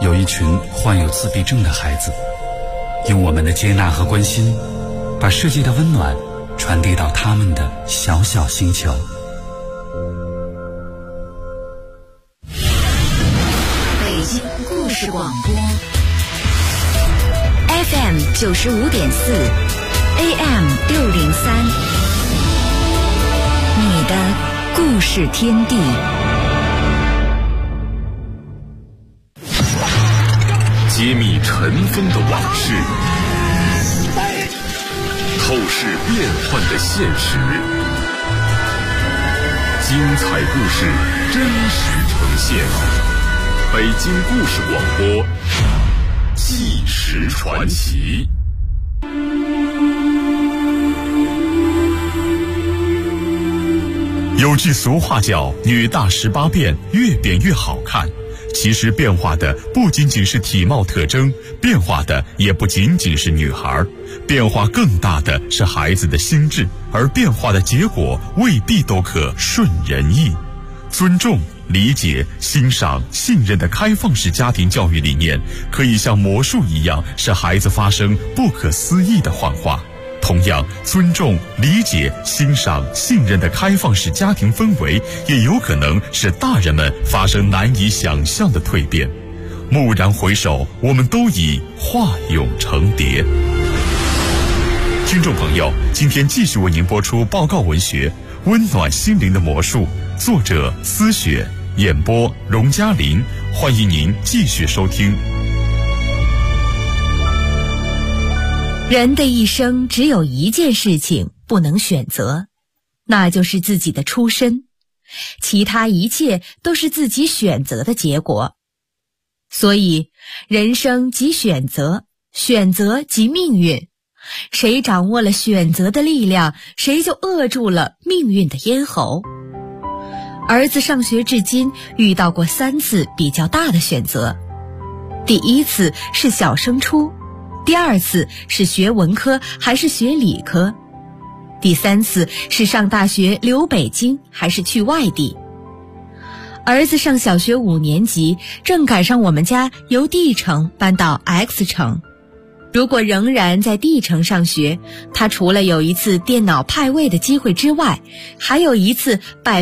有一群患有自闭症的孩子，用我们的接纳和关心，把世界的温暖传递到他们的小小星球。 北京故事广播 FM 95.4 AM 603，你的故事天地。 揭秘尘封的往事，透视变幻的现实，精彩故事真实呈现。北京故事广播，纪实传奇。有句俗话叫“女大18变，越变越好看”。其实变化的不仅仅是体貌特征，变化的也不仅仅是女孩，变化更大的是孩子的心智，而变化的结果未必都可顺人意。尊重、理解、欣赏、信任的开放式家庭教育理念，可以像魔术一样使孩子发生不可思议的幻化。同样，尊重、理解、欣赏、信任的开放式家庭氛围，也有可能使大人们发生难以想象的蜕变。蓦然回首，我们都已化蛹成蝶。听众朋友，今天继续为您播出报告文学《温暖心灵的魔术》，作者思雪，演播荣嘉林。欢迎您继续收听。 人的一生只有一件事情不能选择，那就是自己的出身，其他一切都是自己选择的结果。所以，人生即选择，选择即命运。谁掌握了选择的力量，谁就扼住了命运的咽喉。儿子上学至今遇到过3次比较大的选择。第一次是小升初，第2次是学文科还是学理科，第3次是上大学留北京还是去外地。儿子上小学5年级，正赶上我们家由 D 城搬到 X 城。如果仍然在 D 城上学，他除了有一次电脑派位的机会之外，还有一次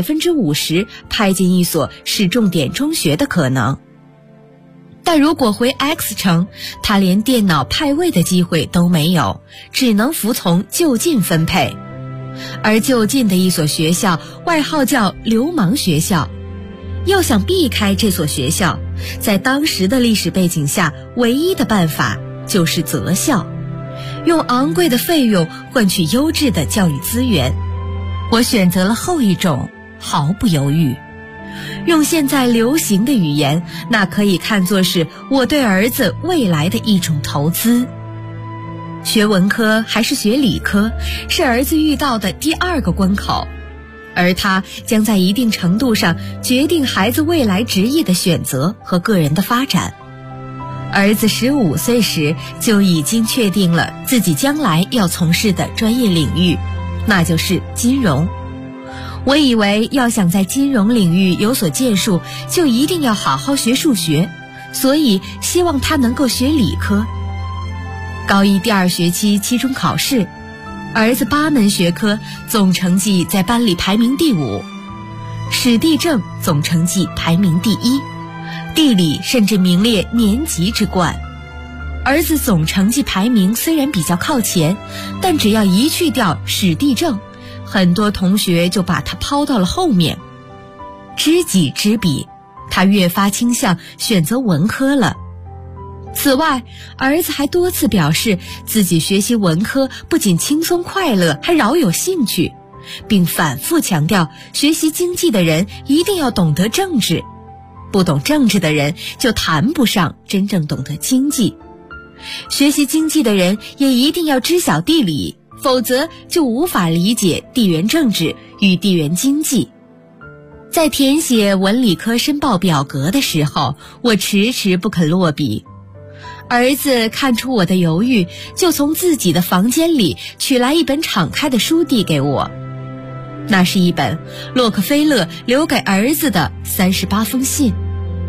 50%派进一所市重点中学的可能。但如果回 X 城，他连电脑派位的机会都没有，只能服从就近分配。而就近的一所学校外号叫流氓学校，要想避开这所学校，在当时的历史背景下，唯一的办法就是择校，用昂贵的费用换取优质的教育资源。我选择了后一种，毫不犹豫。用现在流行的语言，那可以看作是我对儿子未来的一种投资。学文科还是学理科，是儿子遇到的第2个关口，而它将在一定程度上决定孩子未来职业的选择和个人的发展。儿子15岁时就已经确定了自己将来要从事的专业领域，那就是金融。我以为要想在金融领域有所建树，就一定要好好学数学，所以希望他能够学理科。高1第2学期期中考试，儿子8门学科总成绩在班里排名第5，史地政总成绩排名第1，地理甚至名列年级之冠。儿子总成绩排名虽然比较靠前，但只要一去掉史地政，很多同学就把他抛到了后面。知己知彼，他越发倾向选择文科了。此外，儿子还多次表示自己学习文科不仅轻松快乐，还饶有兴趣，并反复强调学习经济的人一定要懂得政治，不懂政治的人就谈不上真正懂得经济。学习经济的人也一定要知晓地理，否则就无法理解地缘政治与地缘经济。在填写文理科申报表格的时候，我迟迟不肯落笔。儿子看出我的犹豫，就从自己的房间里取来一本敞开的书递给我。那是一本洛克菲勒留给儿子的38封信。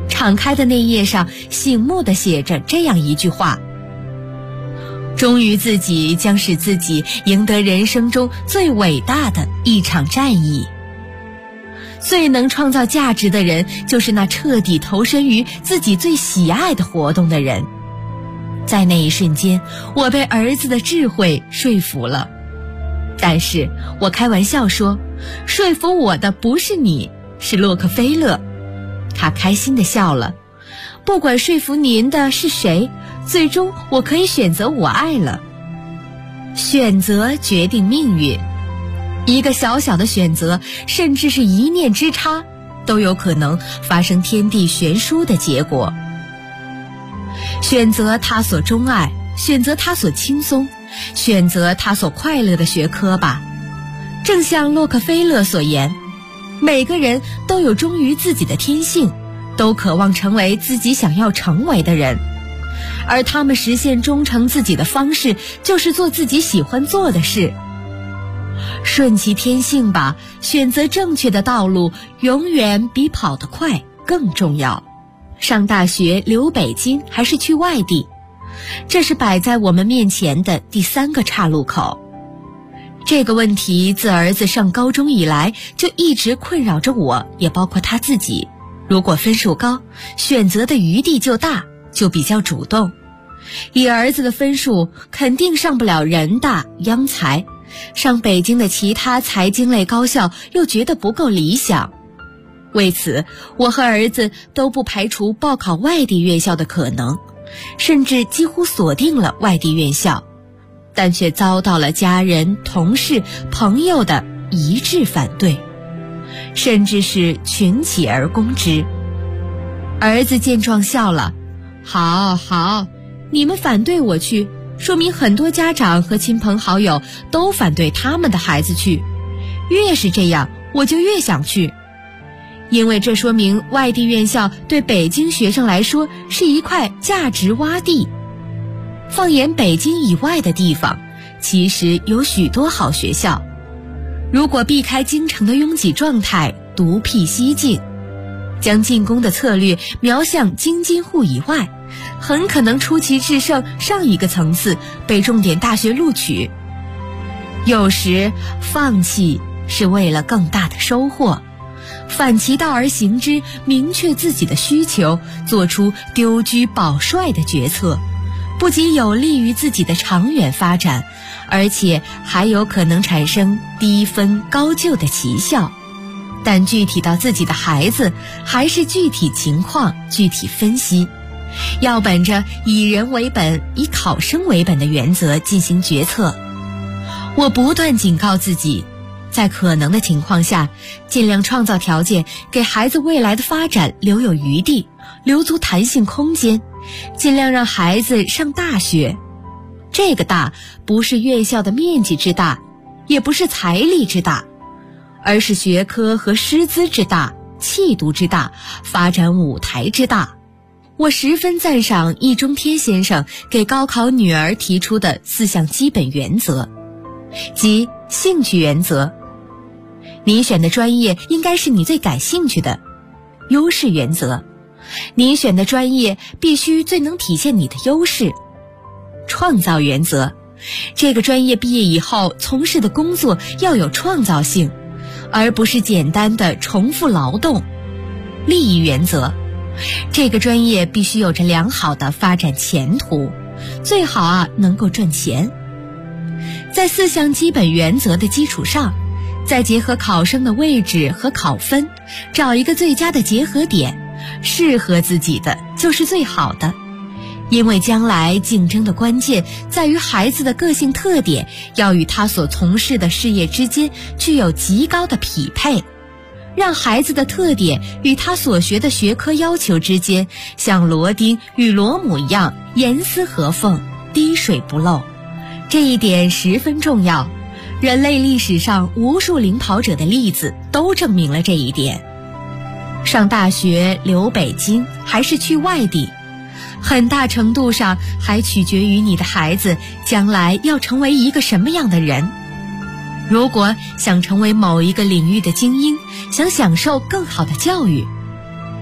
敞开的那页上醒目地写着这样一句话：忠于自己将使自己赢得人生中最伟大的一场战役。最能创造价值的人，就是那彻底投身于自己最喜爱的活动的人。在那一瞬间，我被儿子的智慧说服了。但是我开玩笑说，说服我的不是你，是洛克菲勒。他开心地笑了。不管说服您的是谁，最终我可以选择我爱了。选择决定命运，一个小小的选择，甚至是一念之差，都有可能发生天地悬殊的结果。选择他所钟爱，选择他所轻松，选择他所快乐的学科吧。正像洛克菲勒所言，每个人都有忠于自己的天性，都渴望成为自己想要成为的人，而他们实现忠诚自己的方式，就是做自己喜欢做的事。顺其天性吧，选择正确的道路，永远比跑得快更重要。上大学留北京还是去外地，这是摆在我们面前的第3个岔路口。这个问题自儿子上高中以来就一直困扰着我，也包括他自己。如果分数高，选择的余地就大，就比较主动。以儿子的分数，肯定上不了人大、央财，上北京的其他财经类高校又觉得不够理想。为此，我和儿子都不排除报考外地院校的可能，甚至几乎锁定了外地院校，但却遭到了家人、同事、朋友的一致反对，甚至是群起而攻之。儿子见状笑了：好，你们反对我去，说明很多家长和亲朋好友都反对他们的孩子去，越是这样，我就越想去。因为这说明外地院校对北京学生来说是一块价值洼地。放眼北京以外的地方，其实有许多好学校。如果避开京城的拥挤状态，独辟蹊径，将进攻的策略瞄向京津沪以外，很可能出奇制胜上一个层次，被重点大学录取。有时放弃是为了更大的收获，反其道而行之，明确自己的需求，做出丢车保帅的决策，不仅有利于自己的长远发展，而且还有可能产生低分高就的奇效。但具体到自己的孩子，还是具体情况具体分析，要本着以人为本、以考生为本的原则进行决策。我不断警告自己，在可能的情况下，尽量创造条件，给孩子未来的发展留有余地，留足弹性空间，尽量让孩子上大学。这个大，不是院校的面积之大，也不是财力之大，而是学科和师资之大、气度之大、发展舞台之大。我十分赞赏易中天先生给高考女儿提出的4项基本原则，即兴趣原则，你选的专业应该是你最感兴趣的；优势原则，你选的专业必须最能体现你的优势；创造原则，这个专业毕业以后从事的工作要有创造性，而不是简单的重复劳动；利益原则，这个专业必须有着良好的发展前途，最好能够赚钱。在4项基本原则的基础上，再结合考生的位置和考分，找一个最佳的结合点，适合自己的就是最好的。因为将来竞争的关键在于孩子的个性特点要与他所从事的事业之间具有极高的匹配，让孩子的特点与他所学的学科要求之间像螺钉与螺母一样严丝合缝、滴水不漏。这一点十分重要，人类历史上无数领跑者的例子都证明了这一点。上大学留北京还是去外地，很大程度上还取决于你的孩子将来要成为一个什么样的人。如果想成为某一个领域的精英，想享受更好的教育，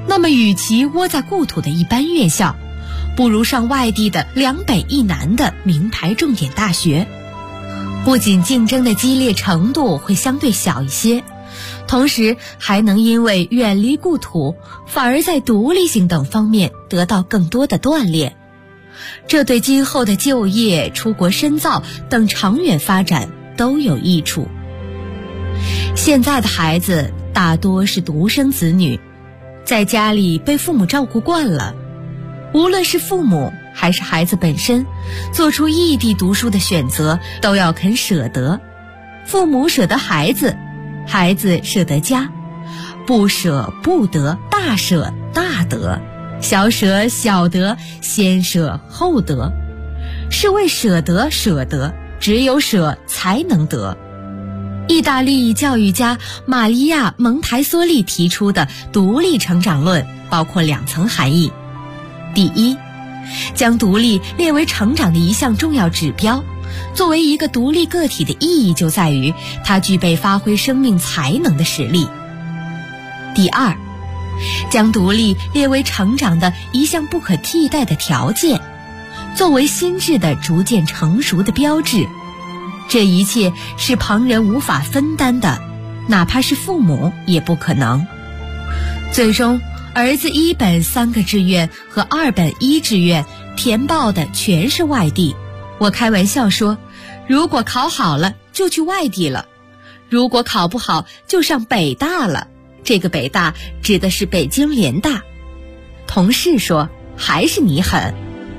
那么与其窝在故土的一般院校，不如上外地的2北1南的名牌重点大学。不仅竞争的激烈程度会相对小一些，同时还能因为远离故土，反而在独立性等方面得到更多的锻炼。这对今后的就业、出国深造等长远发展都有益处。现在的孩子大多是独生子女，在家里被父母照顾惯了，无论是父母还是孩子本身，做出异地读书的选择都要肯舍得。父母舍得孩子，孩子舍得家，不舍不得，大舍大得，小舍小得，先舍后得。是为舍得舍得，只有舍才能得。意大利教育家玛利亚·蒙台梭利提出的独立成长论包括2层含义。第一，将独立列为成长的一项重要指标。作为一个独立个体的意义就在于它具备发挥生命才能的实力。第二，将独立列为成长的一项不可替代的条件，作为心智的逐渐成熟的标志。这一切是旁人无法分担的，哪怕是父母也不可能。最终，儿子1本3个志愿和2本1志愿填报的全是外地。我开玩笑说，如果考好了就去外地了，如果考不好就上北大了。这个北大指的是北京联大。同事说，还是你狠。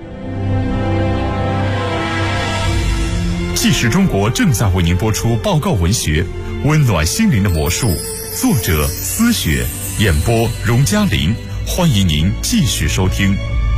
纪实中国正在为您播出报告文学《温暖心灵的魔术》，作者思雪，演播荣嘉玲。欢迎您继续收听。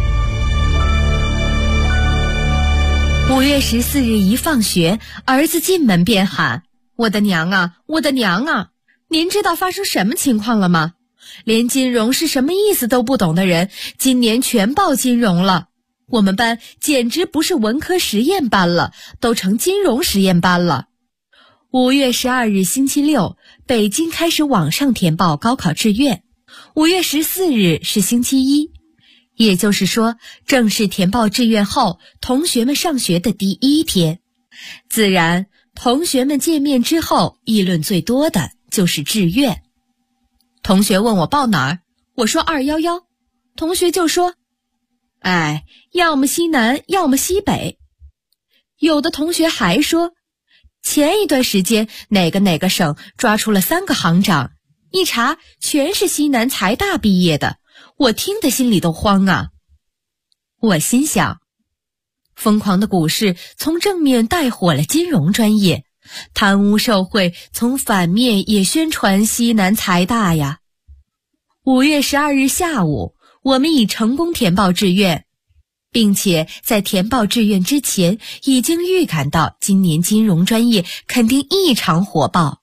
5月14日一放学，儿子进门便喊：“我的娘啊，我的娘啊！您知道发生什么情况了吗？连金融是什么意思都不懂的人，今年全报金融了。我们班简直不是文科实验班了，都成金融实验班了。”5月12日星期六，北京开始网上填报高考志愿。5月14日是星期一，也就是说，正式填报志愿后，同学们上学的第1天。自然，同学们见面之后，议论最多的就是志愿。同学问我报哪儿，我说211，同学就说：“哎，要么西南，要么西北。”有的同学还说，前一段时间哪个省抓出了3个行长，一查全是西南财大毕业的，我听得心里都慌啊。我心想，疯狂的股市从正面带火了金融专业，贪污受贿从反面也宣传西南财大呀。5月12日下午，我们已成功填报志愿，并且在填报志愿之前已经预感到今年金融专业肯定异常火爆。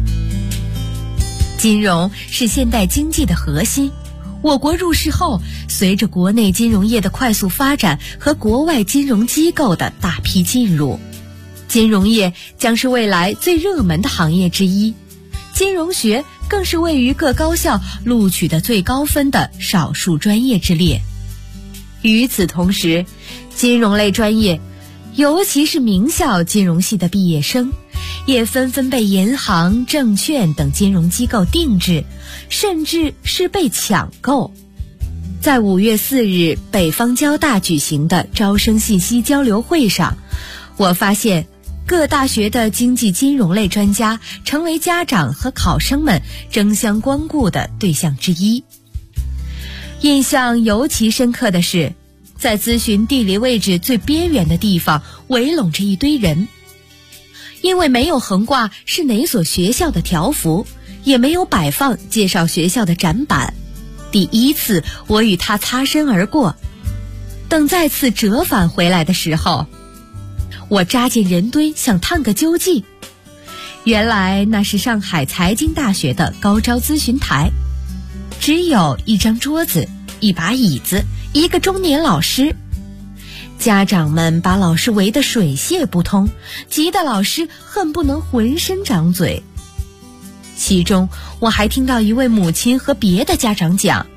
金融是现代经济的核心，我国入世后，随着国内金融业的快速发展和国外金融机构的大批进入，金融业将是未来最热门的行业之一，金融学更是位于各高校录取的最高分的少数专业之列。与此同时，金融类专业，尤其是名校金融系的毕业生，也纷纷被银行、证券等金融机构定制，甚至是被抢购。在5月4日北方交大举行的招生信息交流会上，我发现各大学的经济金融类专家成为家长和考生们争相光顾的对象之一。印象尤其深刻的是，在咨询地理位置最边缘的地方围拢着一堆人，因为没有横挂是哪所学校的条幅，也没有摆放介绍学校的展板。第一次我与他擦身而过，等再次折返回来的时候，我扎进人堆想探个究竟。原来那是上海财经大学的高招咨询台，只有一张桌子、一把椅子、一个中年老师。家长们把老师围得水泄不通，急得老师恨不能浑身长嘴。其中我还听到一位母亲和别的家长讲，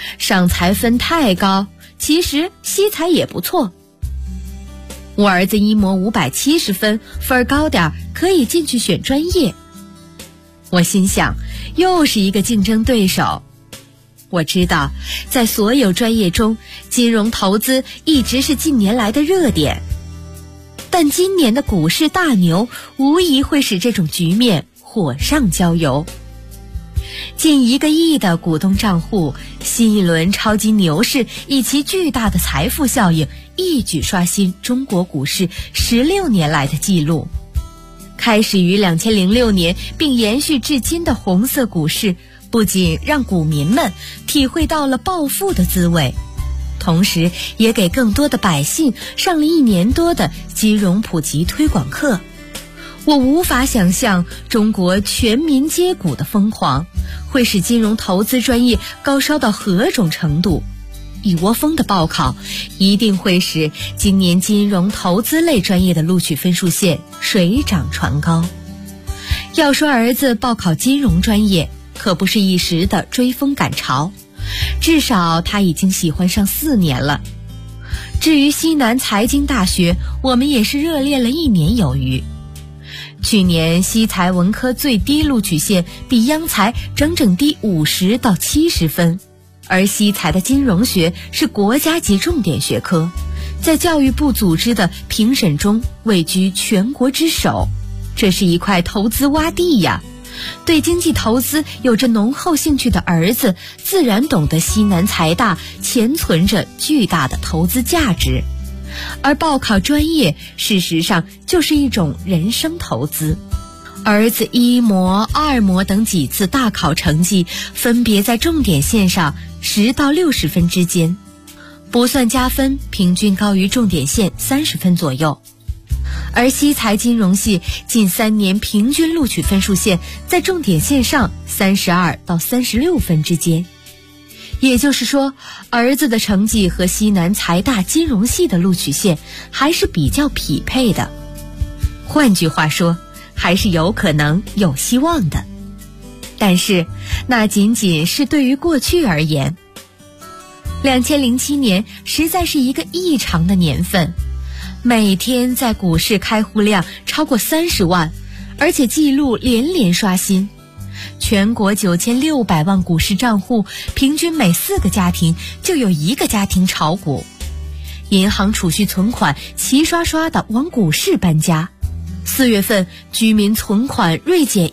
上财分太高，其实西财也不错。我儿子一模570分，分儿高点可以进去选专业。我心想，又是一个竞争对手。我知道，在所有专业中，金融投资一直是近年来的热点。但今年的股市大牛无疑会使这种局面火上浇油。近1个亿的股东账户，新一轮超级牛市以其巨大的财富效应，一举刷新中国股市16年来的记录。开始于2006年并延续至今的红色股市，不仅让股民们体会到了暴富的滋味，同时也给更多的百姓上了1年多的金融普及推广课。我无法想象中国全民皆股的疯狂会使金融投资专业高烧到何种程度。一窝蜂的报考一定会使今年金融投资类专业的录取分数线水涨船高。要说儿子报考金融专业可不是一时的追风赶潮，至少他已经喜欢上4年了。至于西南财经大学，我们也是热恋了1年有余。去年西财文科最低录取线比央财整整低50到70分，而西财的金融学是国家级重点学科，在教育部组织的评审中位居全国之首，这是一块投资洼地呀。对经济投资有着浓厚兴趣的儿子，自然懂得西南财大潜存着巨大的投资价值。而报考专业事实上就是一种人生投资。儿子1模、2模等几次大考成绩分别在重点线上10到60分之间，不算加分，平均高于重点线30分左右。而西财金融系近3年平均录取分数线在重点线上32到36分之间。也就是说，儿子的成绩和西南财大金融系的录取线还是比较匹配的。换句话说，还是有可能有希望的。但是，那仅仅是对于过去而言。2007年实在是一个异常的年份，每天在股市开户量超过30万，而且记录连连刷新。全国9600万股市账户，平均每4个家庭就有1个家庭炒股，银行储蓄存款齐刷刷地往股市搬家。4月份居民存款锐减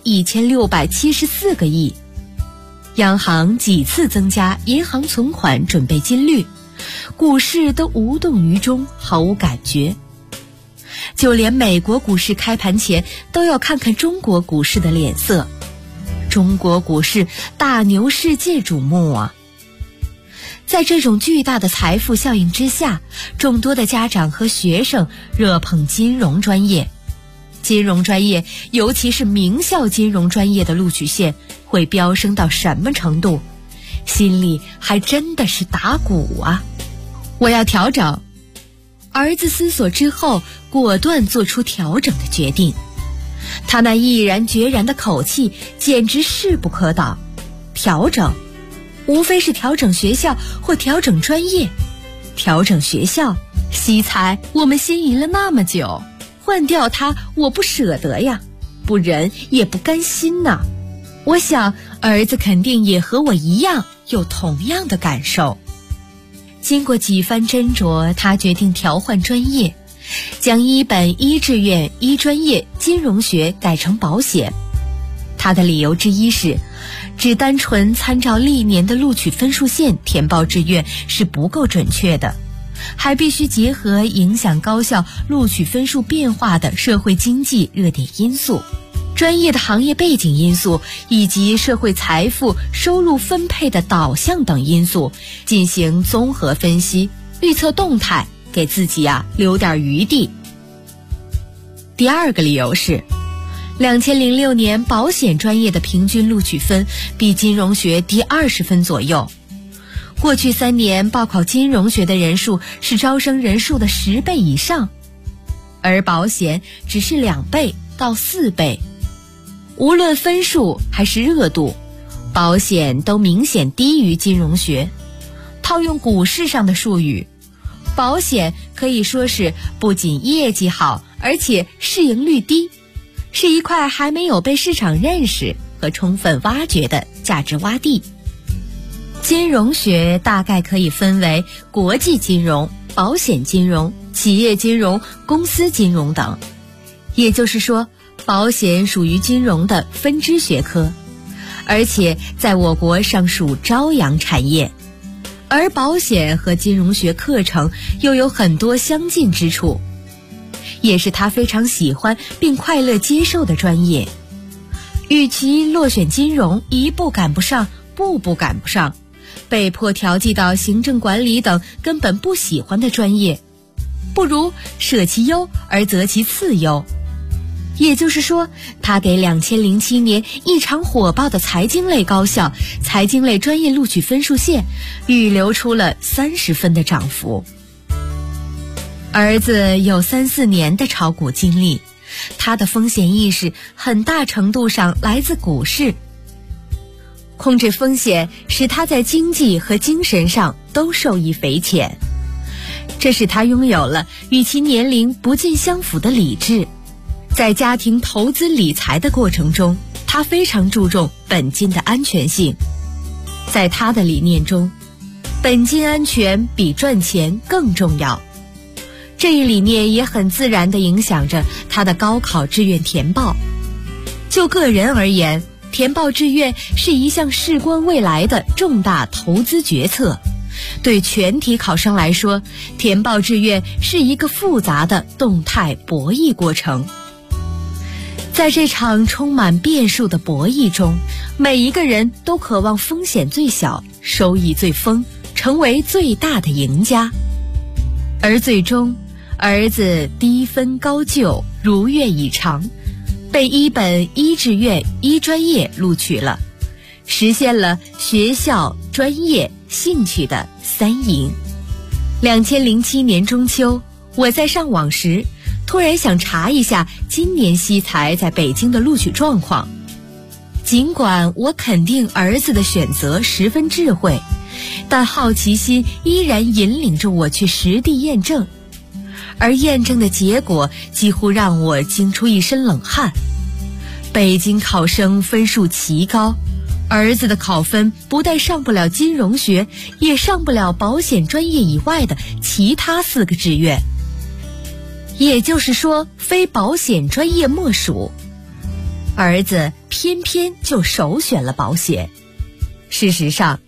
1674个亿，央行几次增加银行存款准备金率，股市都无动于衷，毫无感觉。就连美国股市开盘前都要看看中国股市的脸色。中国股市大牛世界瞩目啊！在这种巨大的财富效应之下，众多的家长和学生热捧金融专业。金融专业，尤其是名校金融专业的录取线会飙升到什么程度？心里还真的是打鼓啊！我要调整。儿子思索之后，果断做出调整的决定。他那毅然决然的口气简直势不可挡。调整，无非是调整学校或调整专业。调整学校，西财我们心仪了那么久，换掉它我不舍得呀，不忍也不甘心呐。我想儿子肯定也和我一样有同样的感受。经过几番斟酌，他决定调换专业，将一本一志愿一专业金融学改成保险。他的理由之一是，只单纯参照历年的录取分数线填报志愿是不够准确的，还必须结合影响高校录取分数变化的社会经济热点因素、专业的行业背景因素以及社会财富收入分配的导向等因素进行综合分析，预测动态，给自己留点余地。第二个理由是，2006年保险专业的平均录取分比金融学低20分左右。过去3年报考金融学的人数是招生人数的10倍以上，而保险只是2倍到4倍。无论分数还是热度，保险都明显低于金融学。 套用股市上的术语，保险可以说是不仅业绩好，而且市盈率低，是一块还没有被市场认识和充分挖掘的价值洼地。金融学大概可以分为国际金融、保险金融、企业金融、公司金融等，也就是说，保险属于金融的分支学科，而且在我国尚属朝阳产业。而保险和金融学课程又有很多相近之处，也是他非常喜欢并快乐接受的专业。与其落选金融一步赶不上，步步赶不上，被迫调剂到行政管理等根本不喜欢的专业，不如舍其优而择其次优。也就是说，他给2007年异常火爆的财经类高校、财经类专业录取分数线预留出了30分的涨幅。儿子有3-4年的炒股经历，他的风险意识很大程度上来自股市。控制风险使他在经济和精神上都受益匪浅，这使他拥有了与其年龄不尽相符的理智。在家庭投资理财的过程中，他非常注重本金的安全性。在他的理念中，本金安全比赚钱更重要。这一理念也很自然地影响着他的高考志愿填报。就个人而言，填报志愿是一项事关未来的重大投资决策。对全体考生来说，填报志愿是一个复杂的动态博弈过程。在这场充满变数的博弈中，每一个人都渴望风险最小，收益最丰，成为最大的赢家。而最终，儿子低分高就，如愿以偿，被一本一志愿一专业录取了，实现了学校、专业、兴趣的3赢。2007年中秋，我在上网时突然想查一下今年西财在北京的录取状况。尽管我肯定儿子的选择十分智慧，但好奇心依然引领着我去实地验证，而验证的结果几乎让我惊出一身冷汗。北京考生分数奇高，儿子的考分不但上不了金融学，也上不了保险专业以外的其他4个志愿。也就是说，非保险专业莫属。儿子偏偏就首选了保险。事实上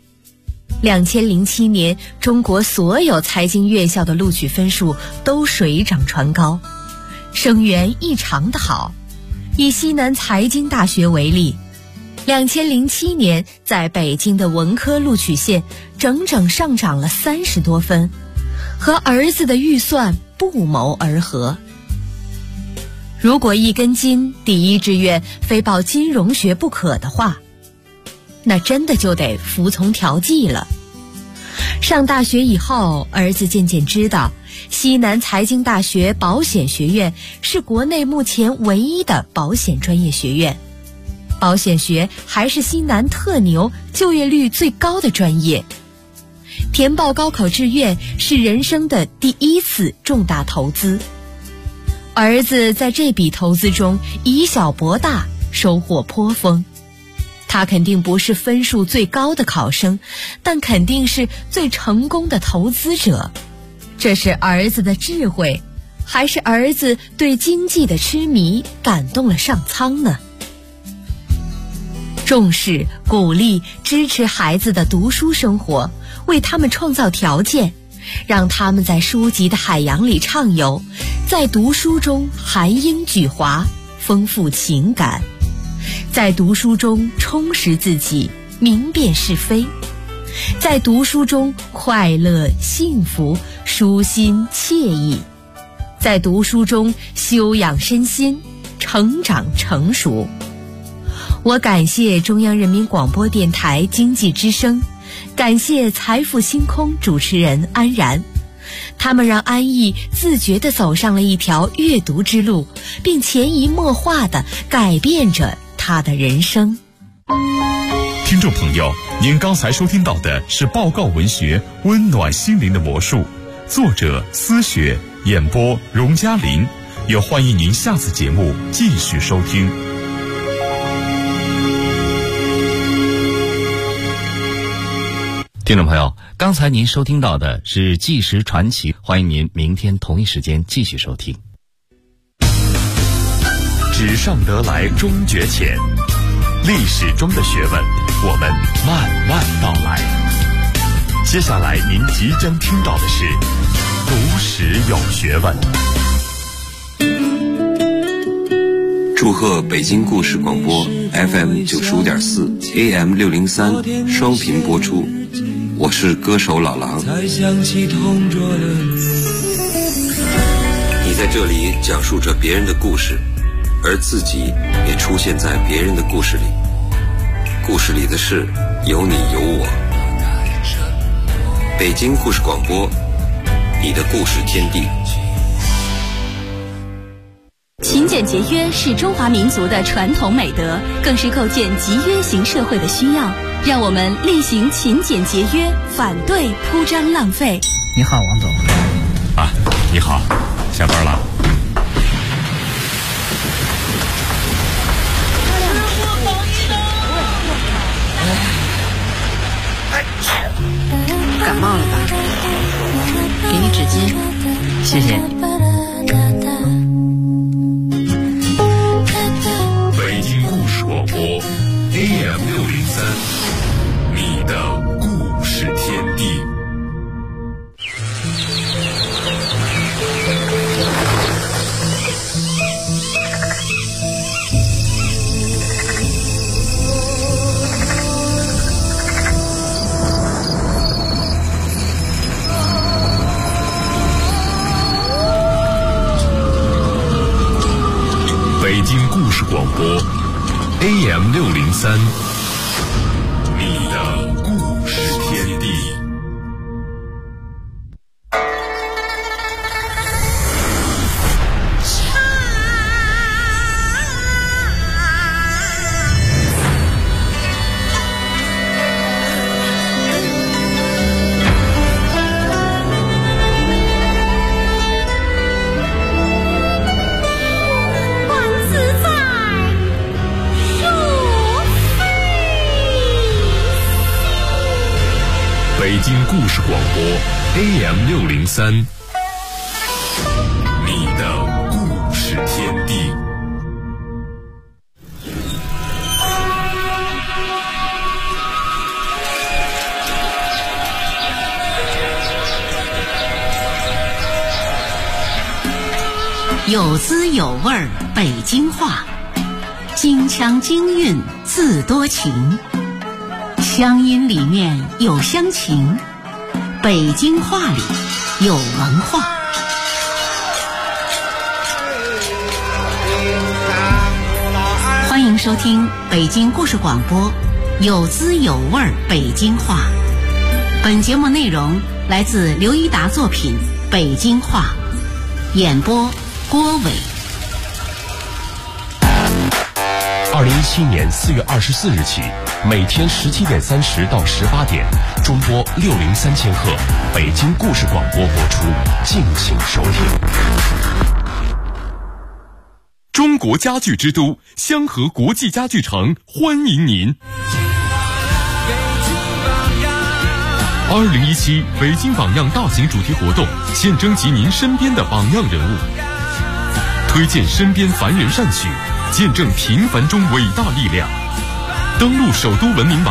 ，2007年中国所有财经院校的录取分数都水涨船高，生源异常的好。以西南财经大学为例，2007年在北京的文科录取线整整上涨了30多分，和儿子的预算不谋而合。如果一根筋，第一志愿非报金融学不可的话，那真的就得服从调剂了。上大学以后，儿子渐渐知道，西南财经大学保险学院是国内目前唯一的保险专业学院，保险学还是西南特牛、就业率最高的专业。填报高考志愿是人生的第一次重大投资，儿子在这笔投资中以小博大，收获颇丰。他肯定不是分数最高的考生，但肯定是最成功的投资者。这是儿子的智慧，还是儿子对经济的痴迷感动了上苍呢？重视、鼓励、支持孩子的读书生活，为他们创造条件，让他们在书籍的海洋里畅游，在读书中含英咀华，丰富情感，在读书中充实自己，明辨是非，在读书中快乐幸福，舒心惬意，在读书中修养身心，成长成熟。我感谢中央人民广播电台经济之声，感谢财富星空主持人安然，他们让安逸自觉地走上了一条阅读之路，并潜移默化地改变着他的人生。 听众朋友，您刚才收听到的是报告文学《温暖心灵的魔术》，作者思雪，演播荣嘉林。也欢迎您下次节目继续收听。 听众朋友，刚才您收听到的是《纪实传奇》，欢迎您明天同一时间继续收听。 纸上得来终觉浅，历史中的学问，我们慢慢道来。接下来您即将听到的是读史有学问。 祝贺北京故事广播 FM 95.4 AM 603双频播出，我是歌手老狼。你在这里讲述着别人的故事，而自己也出现在别人的故事里，故事里的事有你有我。北京故事广播，你的故事天地。 勤俭节约是中华民族的传统美德，更是构建集约型社会的需要。让我们力行勤俭节约，反对铺张浪费。 你好，王总。 啊，你好，下班了。 感冒了吧？给你纸巾，谢谢。 北京故事广播 AM 603，你的故事天地。北京故事广播 AM 603，你的故事天地。北京故事广播 AM 603，你的故事天地。 有滋有味儿北京话，京腔京韵字多情，乡音里面有乡情，北京话里有文化。欢迎收听北京故事广播，有滋有味儿北京话。本节目内容来自刘一达作品《北京话》，演播郭伟。 2017年4月24日起，每天17点30到18点，中波603千赫，北京故事广播播出，敬请收听。 中国家具之都香河国际家具城欢迎您。2017北京榜样大型主题活动，现征集您身边的榜样人物，推荐身边凡人善举，见证平凡中伟大力量。登录首都文明网